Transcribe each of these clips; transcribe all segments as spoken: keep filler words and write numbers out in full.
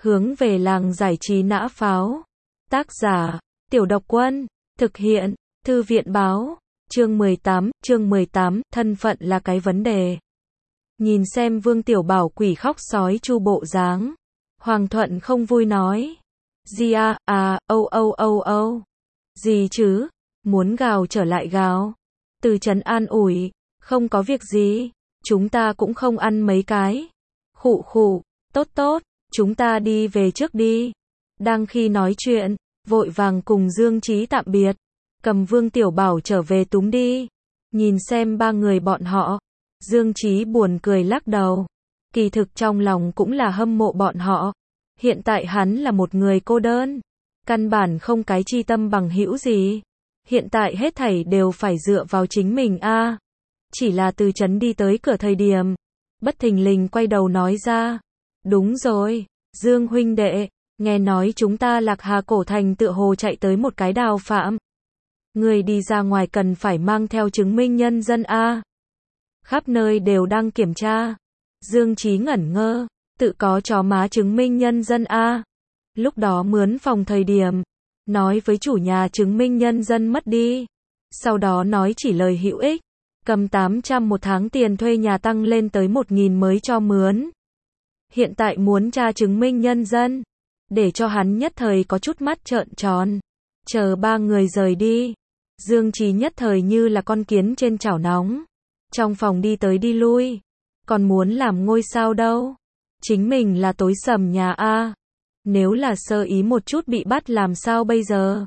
Hướng về làng giải trí nã pháo. Tác giả, Tiểu Độc Quân. Thực hiện, Thư viện báo. Chương mười tám, chương mười tám, thân phận là cái vấn đề. Nhìn xem Vương Tiểu Bảo quỷ khóc sói chu bộ dáng. Hoàng Thuận không vui nói. Gì à, à, âu âu âu âu. Gì chứ, muốn gào trở lại gào. Từ trấn an ủi, không có việc gì, chúng ta cũng không ăn mấy cái. Khụ khụ, tốt tốt, chúng ta đi về trước đi. Đang khi nói chuyện, vội vàng cùng Dương Chí tạm biệt, cầm Vương Tiểu Bảo trở về túm đi. Nhìn xem ba người bọn họ, Dương Chí buồn cười lắc đầu. Kỳ thực trong lòng cũng là hâm mộ bọn họ. Hiện tại hắn là một người cô đơn, căn bản không cái chi tâm bằng hữu gì. Hiện tại hết thảy đều phải dựa vào chính mình a. À, chỉ là từ trấn đi tới cửa thời điểm, bất thình lình quay đầu nói ra. Đúng rồi, Dương huynh đệ, nghe nói chúng ta Lạc Hà cổ thành tựa hồ chạy tới một cái đào phạm. Người đi ra ngoài cần phải mang theo chứng minh nhân dân a. À, khắp nơi đều đang kiểm tra. Dương Chí ngẩn ngơ, tự có chó má chứng minh nhân dân a. À, lúc đó mướn phòng thời điểm, nói với chủ nhà chứng minh nhân dân mất đi. Sau đó nói chỉ lời hữu ích, cầm tám trăm một tháng tiền thuê nhà tăng lên tới một nghìn mới cho mướn. Hiện tại muốn tra chứng minh nhân dân, để cho hắn nhất thời có chút mắt trợn tròn. Chờ ba người rời đi, Dương Chí nhất thời như là con kiến trên chảo nóng. Trong phòng đi tới đi lui, còn muốn làm ngôi sao đâu. Chính mình là tối sầm nhà a. Nếu là sơ ý một chút bị bắt làm sao bây giờ?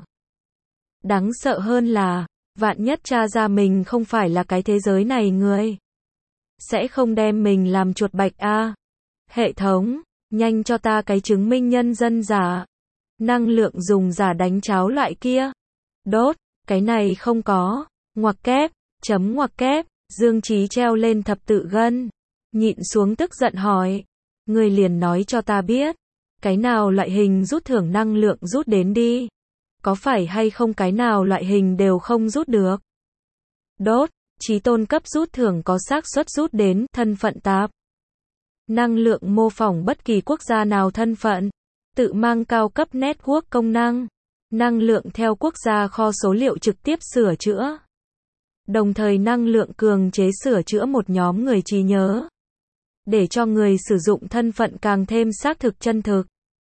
Đáng sợ hơn là, vạn nhất tra ra mình không phải là cái thế giới này người. Sẽ không đem mình làm chuột bạch a. À, hệ thống, nhanh cho ta cái chứng minh nhân dân giả. Năng lượng dùng giả đánh cháo loại kia. Đốt, cái này không có. Ngoặc kép, chấm ngoặc kép, Dương Chí treo lên thập tự gân. Nhịn xuống tức giận hỏi. Người liền nói cho ta biết. Cái nào loại hình rút thưởng năng lượng rút đến đi. Có phải hay không cái nào loại hình đều không rút được. Đốt, chí tôn cấp rút thưởng có xác suất rút đến thân phận tạp. Năng lượng mô phỏng bất kỳ quốc gia nào thân phận. Tự mang cao cấp network công năng. Năng lượng theo quốc gia kho số liệu trực tiếp sửa chữa. Đồng thời năng lượng cường chế sửa chữa một nhóm người trí nhớ. Để cho người sử dụng thân phận càng thêm xác thực chân thực.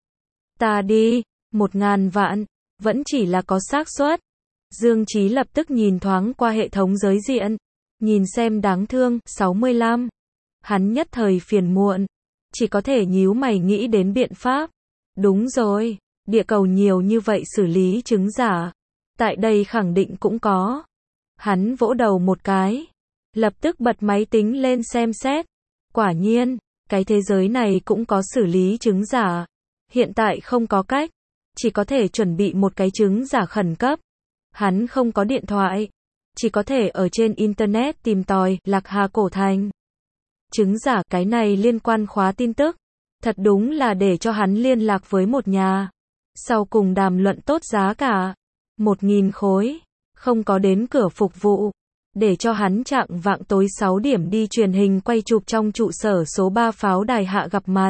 Ta đi, một ngàn vạn, vẫn chỉ là có xác suất. Dương Chí lập tức nhìn thoáng qua hệ thống giới diện, nhìn xem đáng thương, sáu mươi lăm. Hắn nhất thời phiền muộn, chỉ có thể nhíu mày nghĩ đến biện pháp. Đúng rồi, địa cầu nhiều như vậy xử lý chứng giả. Tại đây khẳng định cũng có. Hắn vỗ đầu một cái, lập tức bật máy tính lên xem xét. Quả nhiên, cái thế giới này cũng có xử lý chứng giả. Hiện tại không có cách, chỉ có thể chuẩn bị một cái chứng giả khẩn cấp. Hắn không có điện thoại, chỉ có thể ở trên internet tìm tòi Lạc Hà cổ thành. Chứng giả cái này liên quan khóa tin tức, thật đúng là để cho hắn liên lạc với một nhà. Sau cùng đàm luận tốt giá cả, một nghìn khối, không có đến cửa phục vụ. Để cho hắn chạng vạng tối sáu điểm đi truyền hình quay chụp trong trụ sở số ba pháo đài hạ gặp mặt.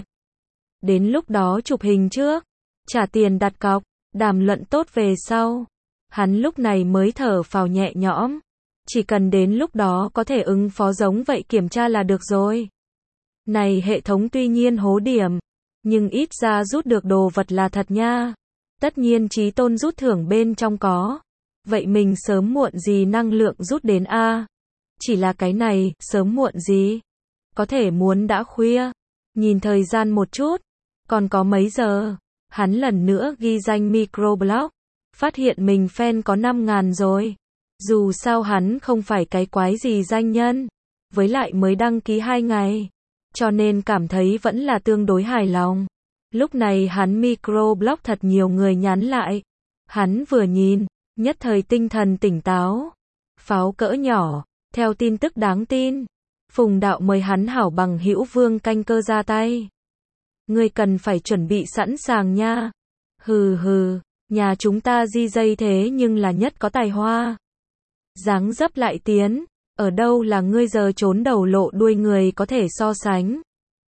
Đến lúc đó chụp hình trước, trả tiền đặt cọc, đàm luận tốt về sau. Hắn lúc này mới thở phào nhẹ nhõm. Chỉ cần đến lúc đó có thể ứng phó giống vậy kiểm tra là được rồi. Này hệ thống tuy nhiên hố điểm, nhưng ít ra rút được đồ vật là thật nha. Tất nhiên chí tôn rút thưởng bên trong có. Vậy mình sớm muộn gì năng lượng rút đến a. Chỉ là cái này, sớm muộn gì? Có thể muốn đã khuya. Nhìn thời gian một chút, còn có mấy giờ? Hắn lần nữa ghi danh microblog, phát hiện mình fan có năm ngàn rồi. Dù sao hắn không phải cái quái gì danh nhân, với lại mới đăng ký hai ngày, cho nên cảm thấy vẫn là tương đối hài lòng. Lúc này hắn microblog thật nhiều người nhắn lại. Hắn vừa nhìn, nhất thời tinh thần tỉnh táo. Pháo cỡ nhỏ, theo tin tức đáng tin. Phùng đạo mời hắn hảo bằng hữu Vương Canh Cơ ra tay. Ngươi cần phải chuẩn bị sẵn sàng nha. Hừ hừ, nhà chúng ta di dây thế nhưng là nhất có tài hoa. Dáng dấp lại tiến, ở đâu là ngươi giờ trốn đầu lộ đuôi người có thể so sánh.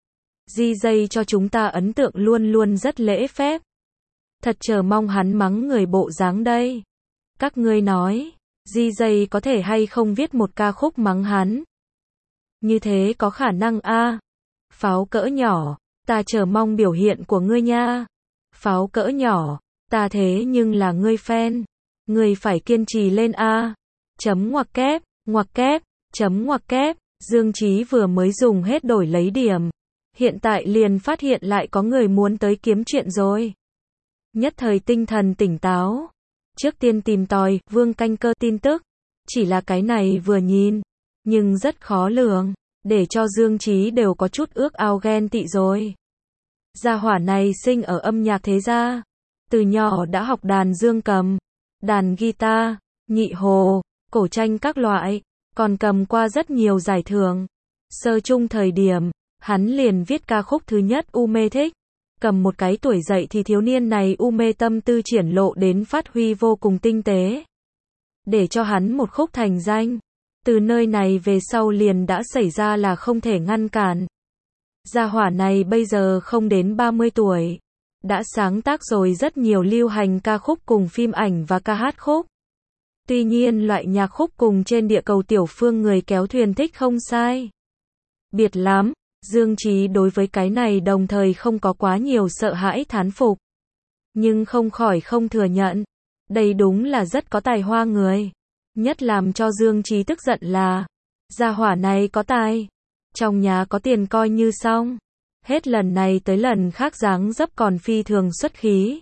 di dây cho chúng ta ấn tượng luôn luôn rất lễ phép. Thật chờ mong hắn mắng người bộ dáng đây. Các ngươi nói, di dây có thể hay không viết một ca khúc mắng hắn? Như thế có khả năng a. Pháo cỡ nhỏ, ta chờ mong biểu hiện của ngươi nha. Pháo cỡ nhỏ, ta thế nhưng là ngươi fan. Ngươi phải kiên trì lên a. Chấm ngoặc kép, ngoặc kép, chấm ngoặc kép. Dương Chí vừa mới dùng hết đổi lấy điểm. Hiện tại liền phát hiện lại có người muốn tới kiếm chuyện rồi. Nhất thời tinh thần tỉnh táo. Trước tiên tìm tòi, Vương Canh Cơ tin tức. Chỉ là cái này vừa nhìn, nhưng rất khó lường, để cho Dương Chí đều có chút ước ao ghen tị rồi. Gia hỏa này sinh ở âm nhạc thế gia. Từ nhỏ đã học đàn dương cầm, đàn guitar, nhị hồ, cổ tranh các loại, còn cầm qua rất nhiều giải thưởng. Sơ trung thời điểm, hắn liền viết ca khúc thứ nhất U Mê thích. Cầm một cái tuổi dậy thì thiếu niên này U Mê tâm tư triển lộ đến phát huy vô cùng tinh tế. Để cho hắn một khúc thành danh. Từ nơi này về sau liền đã xảy ra là không thể ngăn cản. Gia hỏa này bây giờ không đến ba mươi tuổi. Đã sáng tác rồi rất nhiều lưu hành ca khúc cùng phim ảnh và ca hát khúc. Tuy nhiên loại nhạc khúc cùng trên địa cầu tiểu phương người kéo thuyền thích không sai biệt lắm. Dương Chí đối với cái này đồng thời không có quá nhiều sợ hãi thán phục. Nhưng không khỏi không thừa nhận. Đây đúng là rất có tài hoa người. Nhất làm cho Dương Chí tức giận là, gia hỏa này có tài. Trong nhà có tiền coi như xong. Hết lần này tới lần khác dáng dấp còn phi thường xuất khí.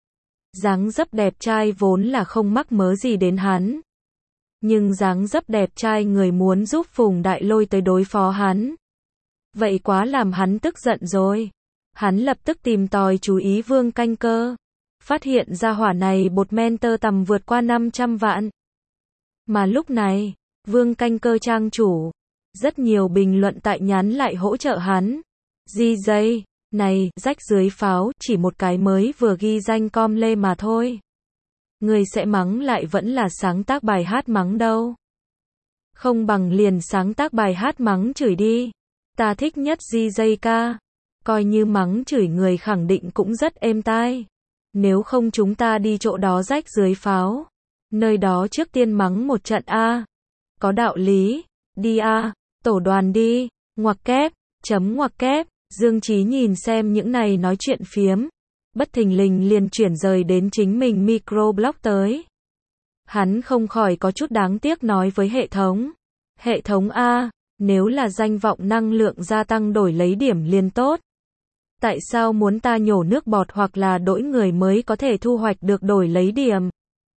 Dáng dấp đẹp trai vốn là không mắc mớ gì đến hắn. Nhưng dáng dấp đẹp trai người muốn giúp Phùng Đại Lôi tới đối phó hắn. Vậy quá làm hắn tức giận rồi. Hắn lập tức tìm tòi chú ý Vương Canh Cơ. Phát hiện ra hỏa này bột mentor tầm vượt qua năm trăm vạn. Mà lúc này, Vương Canh Cơ trang chủ, rất nhiều bình luận tại nhắn lại hỗ trợ hắn. Di dây, này, rách dưới pháo, chỉ một cái mới vừa ghi danh com lê mà thôi. Người sẽ mắng lại vẫn là sáng tác bài hát mắng đâu. Không bằng liền sáng tác bài hát mắng chửi đi. Ta thích nhất di dây ca. Coi như mắng chửi người khẳng định cũng rất êm tai. Nếu không chúng ta đi chỗ đó rách dưới pháo. Nơi đó trước tiên mắng một trận a. Có đạo lý. Đi a. Tổ đoàn đi. Ngoặc kép. Chấm ngoặc kép. Dương Chí nhìn xem những này nói chuyện phiếm. Bất thình lình liền chuyển rời đến chính mình microblog tới. Hắn không khỏi có chút đáng tiếc nói với hệ thống. Hệ thống A. Nếu là danh vọng năng lượng gia tăng đổi lấy điểm liền tốt. Tại sao muốn ta nhổ nước bọt hoặc là đổi người mới có thể thu hoạch được đổi lấy điểm?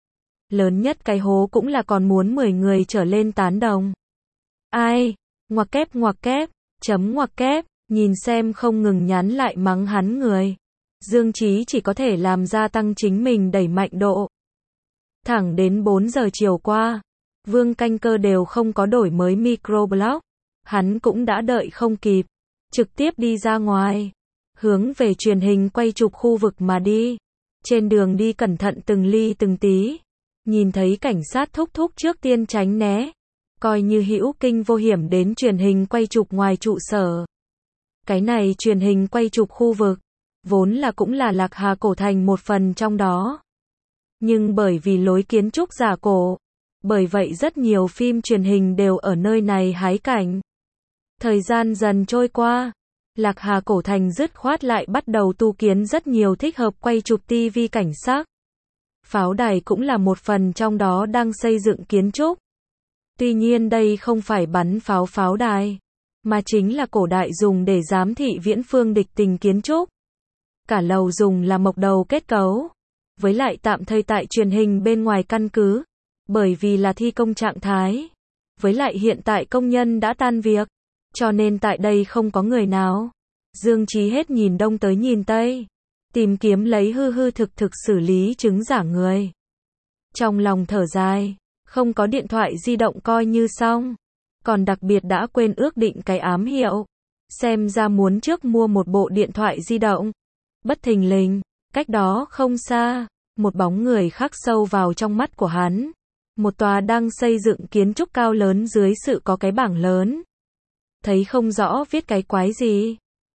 Lớn nhất cái hố cũng là còn muốn mười người trở lên tán đồng. Ai? Ngoặc kép ngoặc kép, chấm ngoặc kép, nhìn xem không ngừng nhắn lại mắng hắn người. Dương Chí chỉ có thể làm gia tăng chính mình đẩy mạnh độ. Thẳng đến bốn giờ chiều qua, Vương Canh Cơ đều không có đổi mới microblog. Hắn cũng đã đợi không kịp, trực tiếp đi ra ngoài, hướng về truyền hình quay chụp khu vực mà đi. Trên đường đi cẩn thận từng ly từng tí, nhìn thấy cảnh sát thúc thúc trước tiên tránh né, coi như hữu kinh vô hiểm đến truyền hình quay chụp ngoài trụ sở. Cái này truyền hình quay chụp khu vực, vốn là cũng là Lạc Hà cổ thành một phần trong đó. Nhưng bởi vì lối kiến trúc giả cổ, bởi vậy rất nhiều phim truyền hình đều ở nơi này hái cảnh. Thời gian dần trôi qua, Lạc Hà cổ thành dứt khoát lại bắt đầu tu kiến rất nhiều thích hợp quay chụp ti vi cảnh sắc. Pháo đài cũng là một phần trong đó đang xây dựng kiến trúc. Tuy nhiên đây không phải bắn pháo pháo đài, mà chính là cổ đại dùng để giám thị viễn phương địch tình kiến trúc. Cả lầu dùng là mộc đầu kết cấu, với lại tạm thời tại truyền hình bên ngoài căn cứ, bởi vì là thi công trạng thái. Với lại hiện tại công nhân đã tan việc, cho nên tại đây không có người nào. Dương Chí hết nhìn đông tới nhìn tây, tìm kiếm lấy hư hư thực thực xử lý chứng giả người. Trong lòng thở dài, không có điện thoại di động coi như xong, còn đặc biệt đã quên ước định cái ám hiệu. Xem ra muốn trước mua một bộ điện thoại di động. Bất thình lình, cách đó không xa, một bóng người khắc sâu vào trong mắt của hắn. Một tòa đang xây dựng kiến trúc cao lớn dưới sự có cái bảng lớn. Thấy không rõ viết cái quái gì.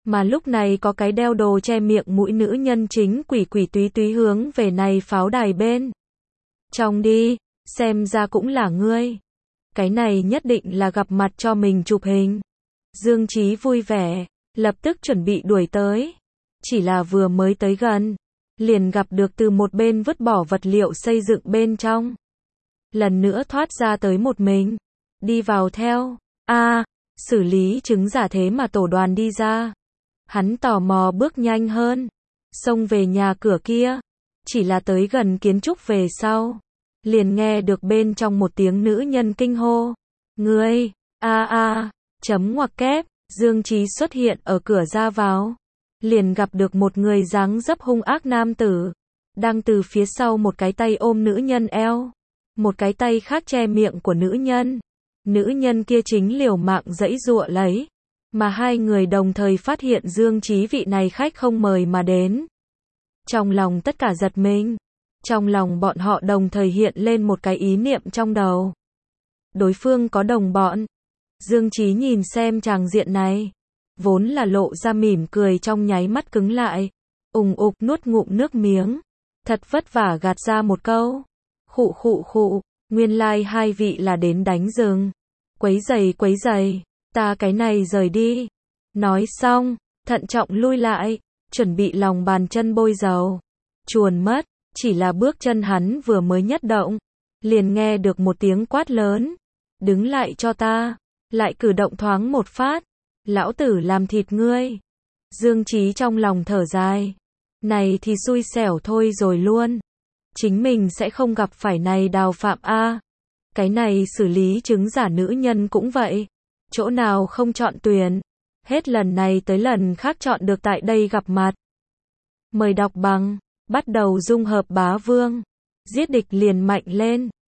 Mà lúc này có cái đeo đồ che miệng mũi nữ nhân chính quỷ quỷ túy túy hướng về này pháo đài bên trong đi, xem ra cũng là ngươi. Cái này nhất định là gặp mặt cho mình chụp hình. Dương Chí vui vẻ, lập tức chuẩn bị đuổi tới. Chỉ là vừa mới tới gần, liền gặp được từ một bên vứt bỏ vật liệu xây dựng bên trong. Lần nữa thoát ra tới một mình, đi vào theo. A, xử lý chứng giả thế mà tổ đoàn đi ra. Hắn tò mò bước nhanh hơn, xông về nhà cửa kia. Chỉ là tới gần kiến trúc về sau, liền nghe được bên trong một tiếng nữ nhân kinh hô. Ngươi, a a, chấm ngoặc kép, Dương Chí xuất hiện ở cửa ra vào. Liền gặp được một người dáng dấp hung ác nam tử, đang từ phía sau một cái tay ôm nữ nhân eo, một cái tay khác che miệng của nữ nhân. Nữ nhân kia chính liều mạng giãy giụa lấy, mà hai người đồng thời phát hiện Dương Chí vị này khách không mời mà đến. Trong lòng tất cả giật mình, trong lòng bọn họ đồng thời hiện lên một cái ý niệm trong đầu. Đối phương có đồng bọn. Dương Chí nhìn xem tràng diện này, vốn là lộ ra mỉm cười trong nháy mắt cứng lại, ùng ục nuốt ngụm nước miếng, thật vất vả gạt ra một câu. Khụ khụ khụ, nguyên lai like hai vị là đến đánh rừng. Quấy giày quấy giày, ta cái này rời đi. Nói xong, thận trọng lui lại, chuẩn bị lòng bàn chân bôi dầu. Chuồn mất, chỉ là bước chân hắn vừa mới nhất động, liền nghe được một tiếng quát lớn. Đứng lại cho ta, lại cử động thoáng một phát. Lão tử làm thịt ngươi. Dương Chí trong lòng thở dài. Này thì xui xẻo thôi rồi luôn. Chính mình sẽ không gặp phải này đào phạm A. Cái này xử lý chứng giả nữ nhân cũng vậy. Chỗ nào không chọn tuyển. Hết lần này tới lần khác chọn được tại đây gặp mặt. Mời đọc bằng. Bắt đầu dung hợp bá vương. Giết địch liền mạnh lên.